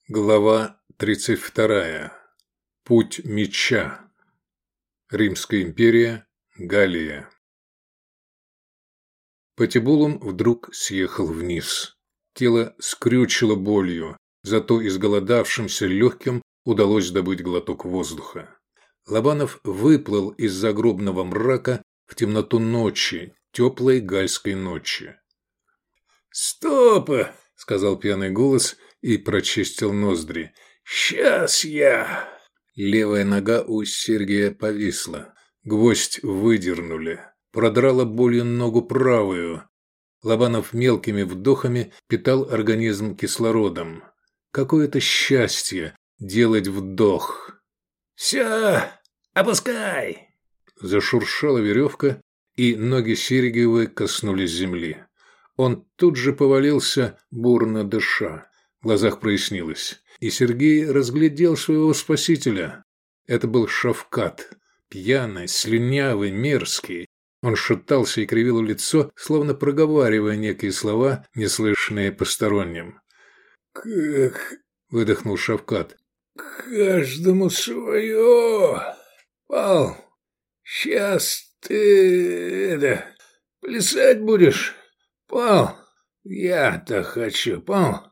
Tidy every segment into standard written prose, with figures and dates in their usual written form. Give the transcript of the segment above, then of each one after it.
Глава 32. Путь меча. Римская империя. Галлия. Патибулум вдруг съехал вниз. Тело скрючило болью, зато изголодавшимся легким удалось добыть глоток воздуха. Лобанов выплыл из загробного мрака в темноту ночи, теплой гальской ночи. «Стоп!» – сказал пьяный голос и прочистил ноздри. «Сейчас я...» Левая нога у Сергия повисла. Гвоздь выдернули. Продрала болью ногу правую. Лобанов мелкими вдохами питал организм кислородом. Какое-то счастье делать вдох. «Все, опускай!» Зашуршала веревка, и ноги Сергиевой коснулись земли. Он тут же повалился, бурно дыша. В глазах прояснилось, и Сергей разглядел своего спасителя. Это был Шавкат, пьяный, слюнявый, мерзкий. Он шатался и кривил лицо, словно проговаривая некие слова, неслышные посторонним. «Как...» – выдохнул Шавкат. «Каждому свое... Пал, сейчас ты... плясать будешь? Пал, я-то хочу, Пал.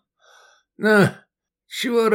На, чего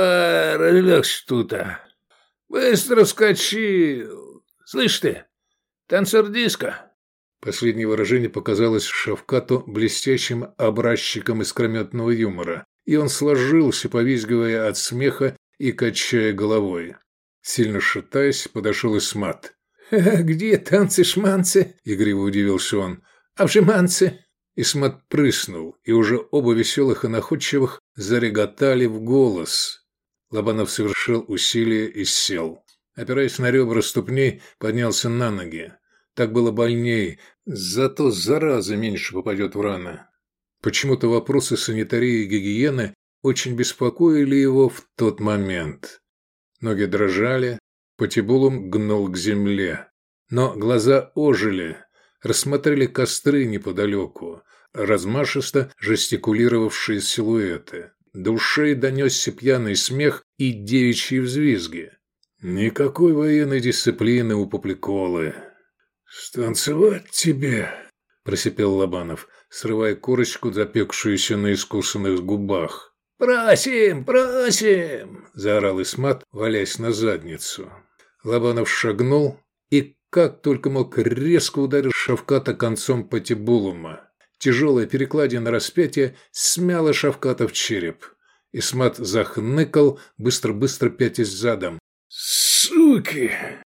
разлегся тут-то? Быстро скачи. Слышь ты, танцор диско?» Последнее выражение показалось Шавкату блестящим образчиком искрометного юмора, и он сложился, повизгивая от смеха и качая головой. Сильно шатаясь, подошел Исмат. «Где танцы-шманцы?» – игриво удивился он. «А в жеманцы?» Исмат прыснул, и уже оба веселых и находчивых зареготали в голос. Лобанов совершил усилие и сел. Опираясь на ребра ступней, поднялся на ноги. Так было больней, зато зараза меньше попадет в раны. Почему-то вопросы санитарии и гигиены очень беспокоили его в тот момент. Ноги дрожали, Патибулум гнул к земле. Но глаза ожили, рассмотрели костры неподалеку, размашисто жестикулировавшие силуэты. До ушей донесся пьяный смех и девичьи взвизги. Никакой военной дисциплины у Попляколы. «Станцевать тебе?» – просипел Лобанов, срывая корочку, запекшуюся на искусанных губах. «Просим, просим!» – заорал Исмат, валясь на задницу. Лобанов шагнул и, как только мог, резко ударил Шавката концом Патибулума. Тяжелая перекладина распятия смяла Шавката в череп. Исмат захныкал, быстро-быстро пятясь задом. «Суки!»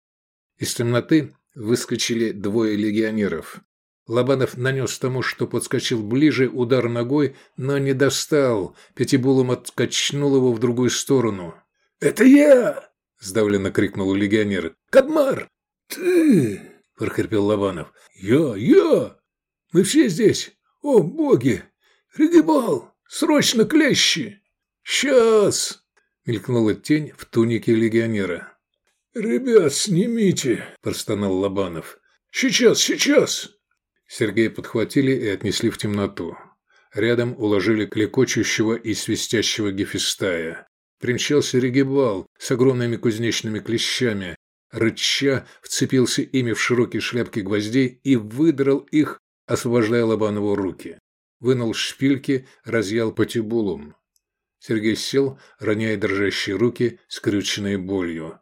Из темноты выскочили двое легионеров. Лобанов нанес тому, что подскочил ближе, удар ногой, но не достал. Пятибулум откачнул его в другую сторону. «Это я!» – сдавленно крикнул легионер. «Кадмар!» «Ты!» – прохрипел Лобанов. «Я! Мы все здесь! О, боги! Регибал! Срочно клещи!» «Сейчас!» – мелькнула тень в тунике легионера. «Ребят, снимите!» – простонал Лобанов. «Сейчас!» Сергея подхватили и отнесли в темноту. Рядом уложили клекочущего и свистящего Гефестая. Примчался Регибал с огромными кузнечными клещами. Рыча вцепился ими в широкие шляпки гвоздей и выдрал их, освобождая Лобанову руки. Вынул шпильки, разъял Патибулум. Сергей сел, роняя дрожащие руки, скрюченные болью.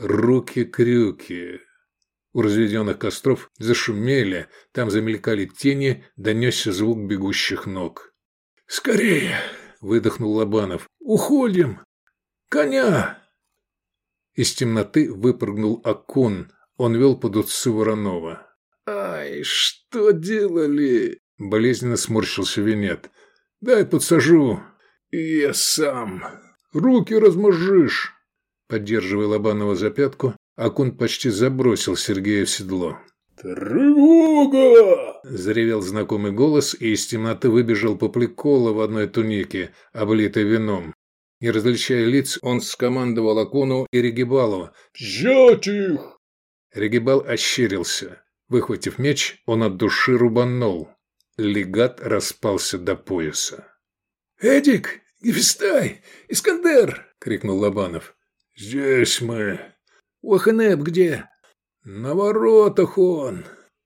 Руки-крюки. У разведенных костров зашумели, там замелькали тени, донесся звук бегущих ног. «Скорее!» – выдохнул Лобанов. «Уходим! Коня!» Из темноты выпрыгнул Акун. Он вел под усы Воронова. «Ай, что делали?» – болезненно сморщился Венет. «Дай подсажу». «Я сам». «Руки размозжишь». Поддерживая Лобанова за пятку, Акун почти забросил Сергея в седло. «Тревога!» – заревел знакомый голос, и из темноты выбежал Поплякола в одной тунике, облитой вином. Не различая лиц, он скомандовал Акуну и Регибалу. «Взять их!» Регибал ощерился. Выхватив меч, он от души рубанул. Легат распался до пояса. «Эдик, «Гефестай! Искандер!» – крикнул Лобанов. «Здесь мы». «Уахенеп где?» «На воротах он».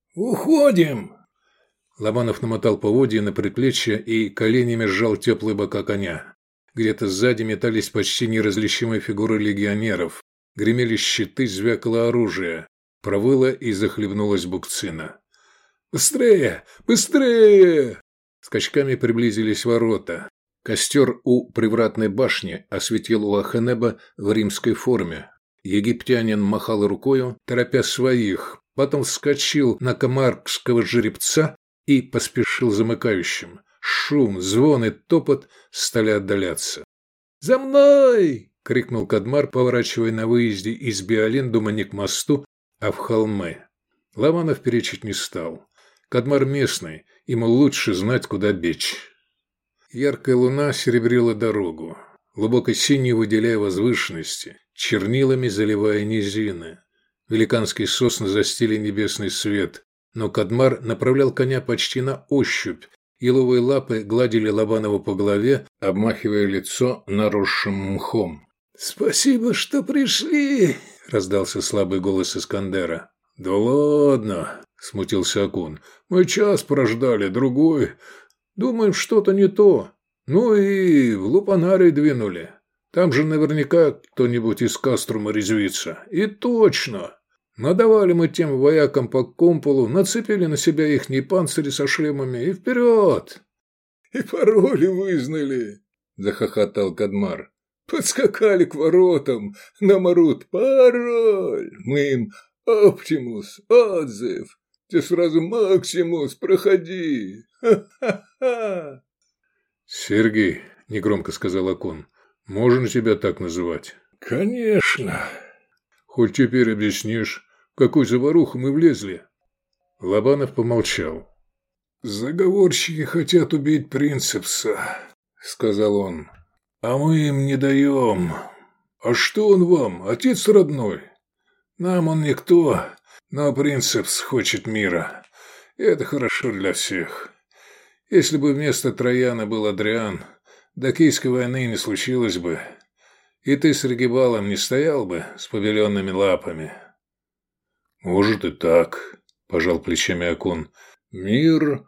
«Уходим!» Лобанов намотал поводья на предплечье и коленями сжал теплые бока коня. Где-то сзади метались почти неразличимые фигуры легионеров. Гремели щиты, звякало оружие. Провыла и захлебнулась букцина. «Быстрее! Быстрее!» Скачками приблизились ворота. Костер у привратной башни осветил Уахенеба в римской форме. Египтянин махал рукою, торопя своих, потом вскочил на комаркского жеребца и поспешил замыкающим. Шум, звон и топот стали отдаляться. «За мной!» — крикнул Кадмар, поворачивая на выезде из Биолендума не к мосту, а в холмы. Лобанов перечить не стал. Кадмар местный, ему лучше знать, куда бечь. Яркая луна серебрила дорогу, глубокой синей выделяя возвышенности, чернилами заливая низины. Великанские сосны застили небесный свет, но Кадмар направлял коня почти на ощупь. Еловые лапы гладили Лобанова по голове, обмахивая лицо наросшим мхом. «Спасибо, что пришли!» – раздался слабый голос Искандера. «Да ладно!» – смутился Акун. «Мы час прождали, другой. Думаем, что-то не то. Ну и в Лупанарий двинули. Там же наверняка кто-нибудь из Каструма резвится. И точно! Надавали мы тем воякам по комполу, нацепили на себя ихние панцири со шлемами и вперед!» «И пароли вызнали!» – захохотал Кадмар. «Подскакали к воротам, нам орут пароль! Мы им Оптимус, отзыв! Ты сразу Максимус, проходи! Ха-ха-ха!» «Сергей», – негромко сказал Акун, – «можно тебя так называть?» «Конечно!» «Хоть теперь объяснишь, в какую заваруху мы влезли?» Лобанов помолчал. «Заговорщики хотят убить принцепса», — сказал он. «А мы им не даем. А что он вам, отец родной? Нам он никто, но принцепс хочет мира. И это хорошо для всех. Если бы вместо Трояна был Адриан, до Кийской войны не случилось бы. И ты с Регибалом не стоял бы с побеленными лапами». «Может и так», – пожал плечами Акун. «Мир...»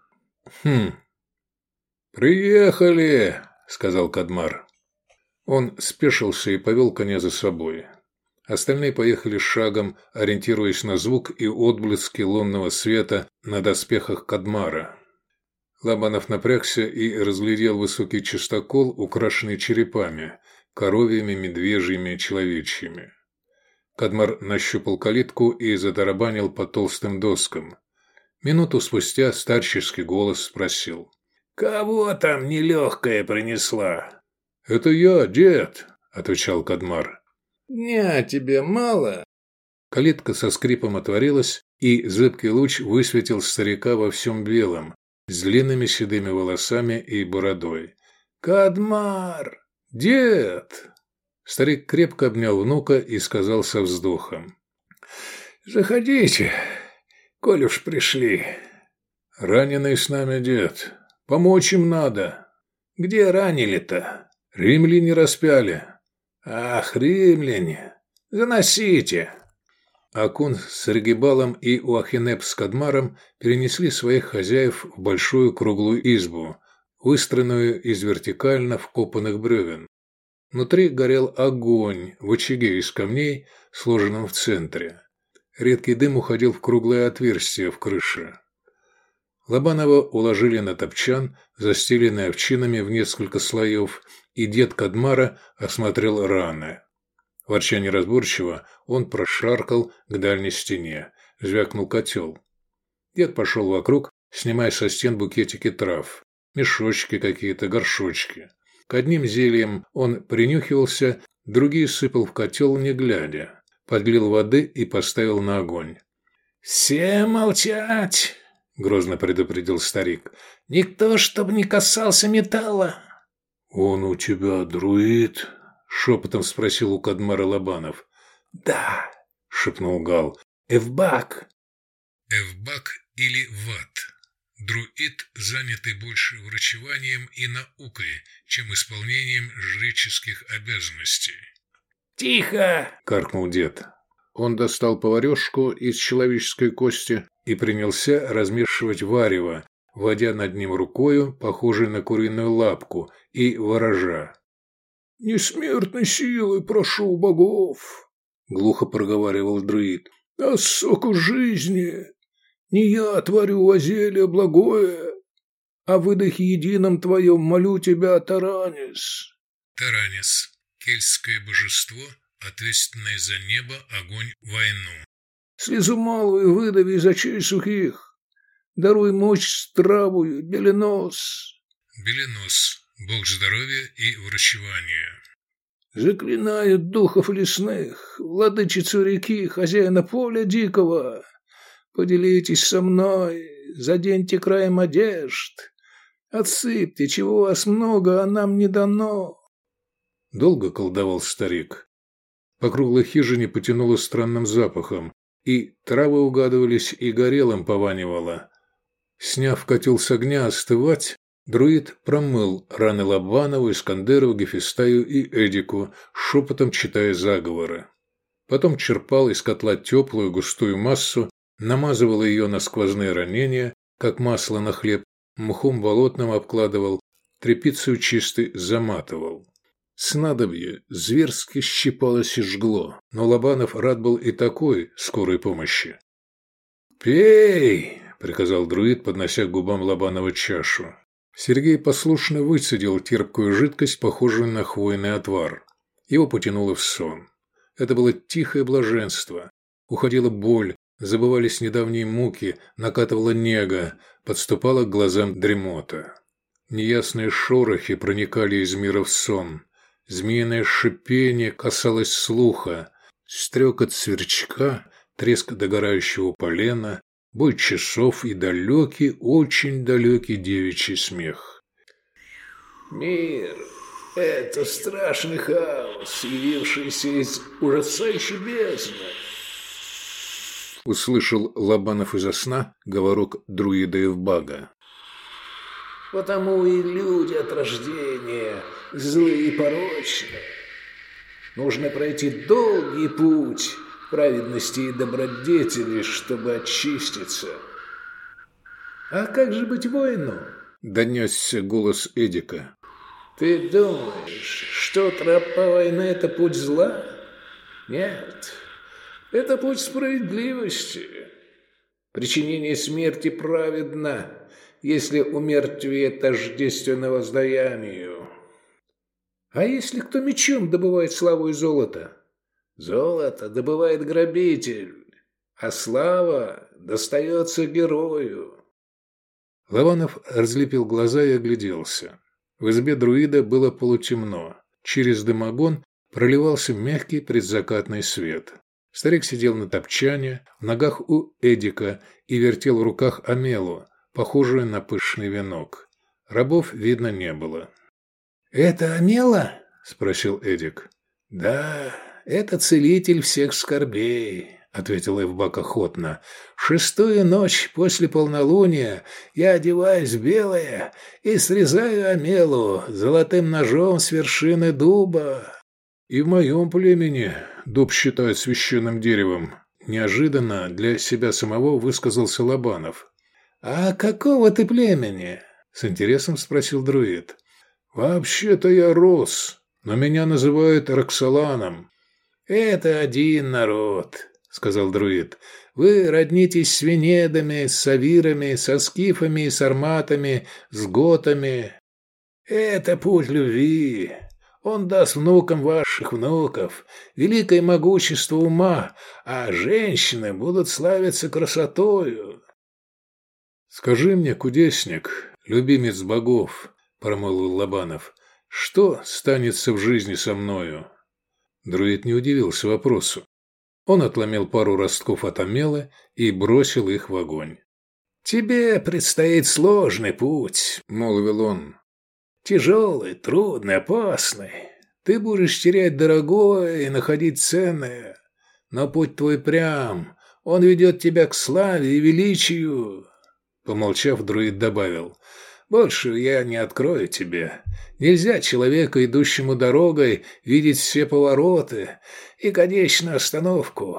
«Приехали», – сказал Кадмар. Он спешился и повел коня за собой. Остальные поехали шагом, ориентируясь на звук и отблески лунного света на доспехах Кадмара. Лобанов напрягся и разглядел высокий частокол, украшенный черепами, коровьими, медвежьими, человечьими. Кадмар нащупал калитку и затарабанил по толстым доскам. Минуту спустя старческий голос спросил: «Кого там нелегкая принесла?» «Это я, дед», – отвечал Кадмар. «Дня тебе мало?» Калитка со скрипом отворилась, и зыбкий луч высветил старика во всем белом, с длинными седыми волосами и бородой. «Кадмар! Дед!» Старик крепко обнял внука и сказал со вздохом: «Заходите, коль уж пришли». «Раненый с нами, дед. Помочь им надо». «Где ранили-то?» «Римляне распяли». «Ах, римляне! Заносите!» Акун с Регибалом и Уахенеп с Кадмаром перенесли своих хозяев в большую круглую избу, выстроенную из вертикально вкопанных бревен. Внутри горел огонь в очаге из камней, сложенном в центре. Редкий дым уходил в круглое отверстие в крыше. Лобанова уложили на топчан, застеленный овчинами в несколько слоев, и дед Кадмара осмотрел раны. Ворча неразборчиво, он прошаркал к дальней стене, звякнул котел. Дед пошел вокруг, снимая со стен букетики трав, мешочки какие-то, горшочки. К одним зельям он принюхивался, другие сыпал в котел, не глядя. Подлил воды и поставил на огонь. «Все молчать!» – грозно предупредил старик. «Никто, чтоб не касался металла!» «Он у тебя друид?» – шепотом спросил у Кадмара Лобанов. «Да!» – шепнул Гал. «Эвбак!» Эвбак или Ват. Друид, занятый больше врачеванием и наукой, чем исполнением жреческих обязанностей. «Тихо!» – каркнул дед. Он достал поварешку из человеческой кости и принялся размешивать варево, водя над ним рукою, похожей на куриную лапку, и ворожа. «Несмертной силой прошу богов!» – глухо проговаривал друид. «А соку жизни! Не я творю, а зелье благое, а выдохе едином твоем молю тебя, Таранис!» Таранис – кельтское божество, ответственное за небо, огонь, войну. «Слезу малую выдави из очей сухих, даруй мощь стравую, Беленос!» Беленос – бог здоровья и врачевания. «Заклинаю духов лесных, владычицу реки, хозяина поля дикого, поделитесь со мной, заденьте краем одежд, отсыпьте, чего у вас много, а нам не дано». Долго колдовал старик. По круглой хижине потянуло странным запахом, и травы угадывались, и горелым пованивало. Сняв котел с огня остывать, друид промыл раны Лобанову, Искандерову, Гефестаю и Эдику, шепотом читая заговоры. Потом черпал из котла теплую густую массу, намазывал ее на сквозные ранения, как масло на хлеб, мхом болотным обкладывал, тряпицей чистой заматывал. Снадобье зверски щипалось и жгло, но Лобанов рад был и такой скорой помощи. «Пей!» – приказал друид, поднося к губам Лобанова чашу. Сергей послушно выцедил терпкую жидкость, похожую на хвойный отвар. Его потянуло в сон. Это было тихое блаженство. Уходила боль, забывались недавние муки, накатывала нега, подступала к глазам дремота. Неясные шорохи проникали из мира в сон. Змеиное шипение касалось слуха. Стрекот сверчка, треск догорающего полена, бой часов и далекий, очень далекий девичий смех. «Мир – это страшный хаос, явившийся из ужасающей бездны», – услышал Лобанов изо сна говорок друида Евбага. «Потому и люди от рождения злые и порочные. Нужно пройти долгий путь праведности и добродетели, чтобы очиститься. А как же быть воину?» – донесся голос Эдика. «Ты думаешь, что тропа войны – это путь зла? Нет, это путь справедливости. Причинение смерти праведно, если умертвие тождественно воздаянию. А если кто мечом добывает славу и золото? Золото добывает грабитель, а слава достается герою». Лобанов разлепил глаза и огляделся. В избе друида было полутемно. Через дымогон проливался мягкий предзакатный свет. Старик сидел на топчане, в ногах у Эдика и вертел в руках омелу, похожую на пышный венок. Рабов видно не было. «Это омела?» – спросил Эдик. «Да, это целитель всех скорбей», – ответил Евбак охотно. «Шестую ночь после полнолуния я одеваюсь в белое и срезаю омелу золотым ножом с вершины дуба». «И в моем племени дуб считают священным деревом», – неожиданно для себя самого высказался Лобанов. «А какого ты племени?» – с интересом спросил друид. «Вообще-то я рос, но меня называют Роксоланом». «Это один народ», – сказал друид. «Вы роднитесь с венедами, с савирами, со скифами и сарматами, с готами. Это путь любви. Он даст внукам ваших внуков великое могущество ума, а женщины будут славиться красотою». «Скажи мне, кудесник, любимец богов», – промолвил Лобанов, – «что станется в жизни со мною?» Друид не удивился вопросу. Он отломил пару ростков от омелы и бросил их в огонь. «Тебе предстоит сложный путь», – молвил он. «Тяжелый, трудный, опасный. Ты будешь терять дорогое и находить ценное. Но путь твой прям, он ведет тебя к славе и величию. Помолчав, друид добавил: «Больше я не открою тебе. Нельзя человеку, идущему дорогой, видеть все повороты и конечную остановку.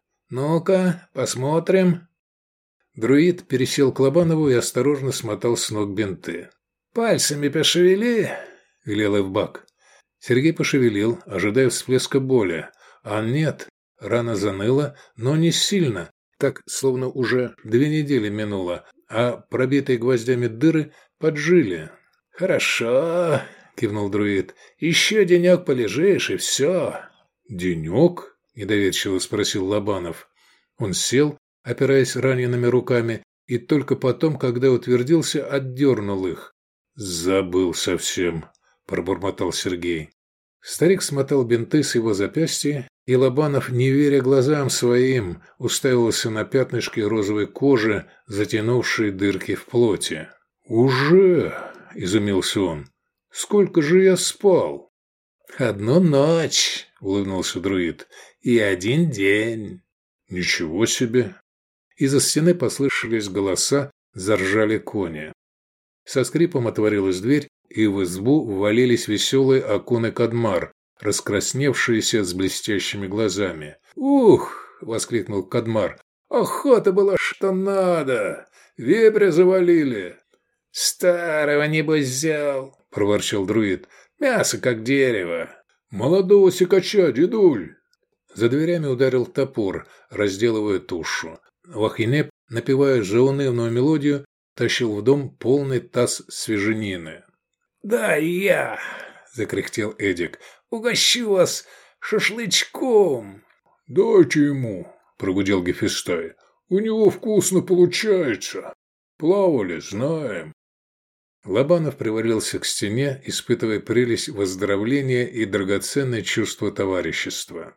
Ну-ка, посмотрим». Друид пересел к Лобанову и осторожно смотал с ног бинты. «Пальцами пошевели», — велел Эвбак. Сергей пошевелил, ожидая всплеска боли. А нет, рана заныла, но не сильно, так, словно уже 2 недели минуло, а пробитые гвоздями дыры поджили. «Хорошо», — кивнул друид. «Еще денек полежишь, и все». «Денек?» — недоверчиво спросил Лобанов. Он сел, опираясь ранеными руками, и только потом, когда утвердился, отдернул их. «Забыл совсем», — пробормотал Сергей. Старик смотал бинты с его запястья, и Лобанов, не веря глазам своим, уставился на пятнышки розовой кожи, затянувшие дырки в плоти. «Уже?» – изумился он. «Сколько же я спал?» «1 ночь», – улыбнулся друид, – «и 1 день». «Ничего себе!» Из-за стены послышались голоса, заржали кони. Со скрипом отворилась дверь, и в избу ввалились веселые Акун и Кадмар, раскрасневшиеся с блестящими глазами. «Ух!» – воскликнул Кадмар. «Охота была что надо! Вепря завалили!» «Старого, небось, взял!» – проворчал друид. «Мясо как дерево!» «Молодого сикача, дедуль!» За дверями ударил топор, разделывая тушу. Вахинеп, напевая заунывную мелодию, тащил в дом полный таз свеженины. «Да я!» – закряхтел Эдик. «Угощу вас шашлычком!» «Дайте ему!» – прогудел Гефестай. «У него вкусно получается. Плавали, знаем». Лобанов привалился к стене, испытывая прелесть выздоровления и драгоценное чувство товарищества.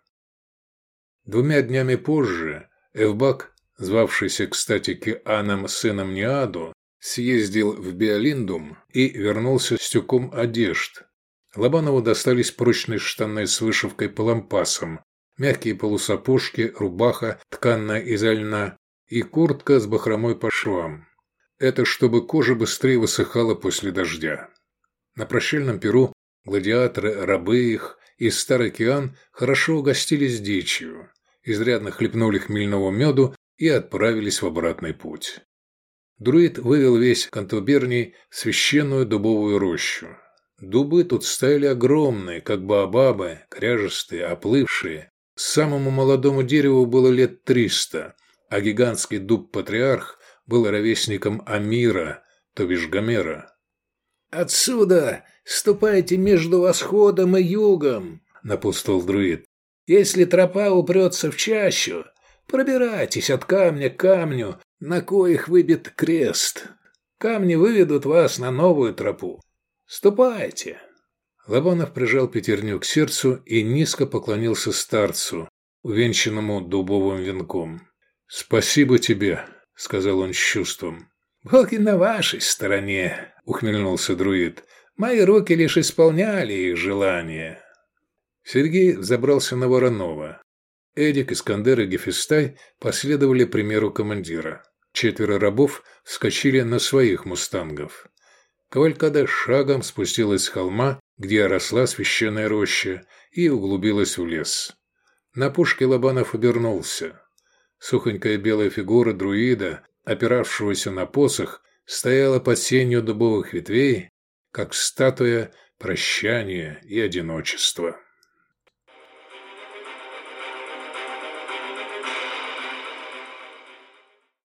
2 днями позже Эвбак, звавшийся, кстати, Кианом сыном Ниаду, съездил в Биолиндум и вернулся с тюком одежд. Лобанову достались прочные штаны с вышивкой по лампасам, мягкие полусапожки, рубаха, тканная изо льна и куртка с бахромой по швам. Это чтобы кожа быстрее высыхала после дождя. На прощальном пиру гладиаторы, рабы их и старый Киан хорошо угостились дичью, изрядно хлебнули хмельного меду и отправились в обратный путь. Друид вывел весь Кантуберний в священную дубовую рощу. Дубы тут стояли огромные, как баобабы, кряжестые, оплывшие. Самому молодому дереву было лет 300, а гигантский дуб-патриарх был ровесником Амира, то бишь Гомера. «Отсюда ступайте между восходом и югом», — напутствовал друид. «Если тропа упрется в чащу, пробирайтесь от камня к камню, на коих выбит крест. Камни выведут вас на новую тропу. Ступайте». Лобанов прижал пятерню к сердцу и низко поклонился старцу, увенчанному дубовым венком. «Спасибо тебе», — сказал он с чувством. «Боги на вашей стороне», — ухмыльнулся друид. «Мои руки лишь исполняли их желания». Сергей взобрался на Воронова. Эдик, Искандер и Гефестай последовали примеру командира. 4 рабов вскочили на своих мустангов. Кавалькада шагом спустилась с холма, где росла священная роща, и углубилась в лес. На пушке Лобанов обернулся. Сухонькая белая фигура друида, опиравшегося на посох, стояла под сенью дубовых ветвей, как статуя прощания и одиночества.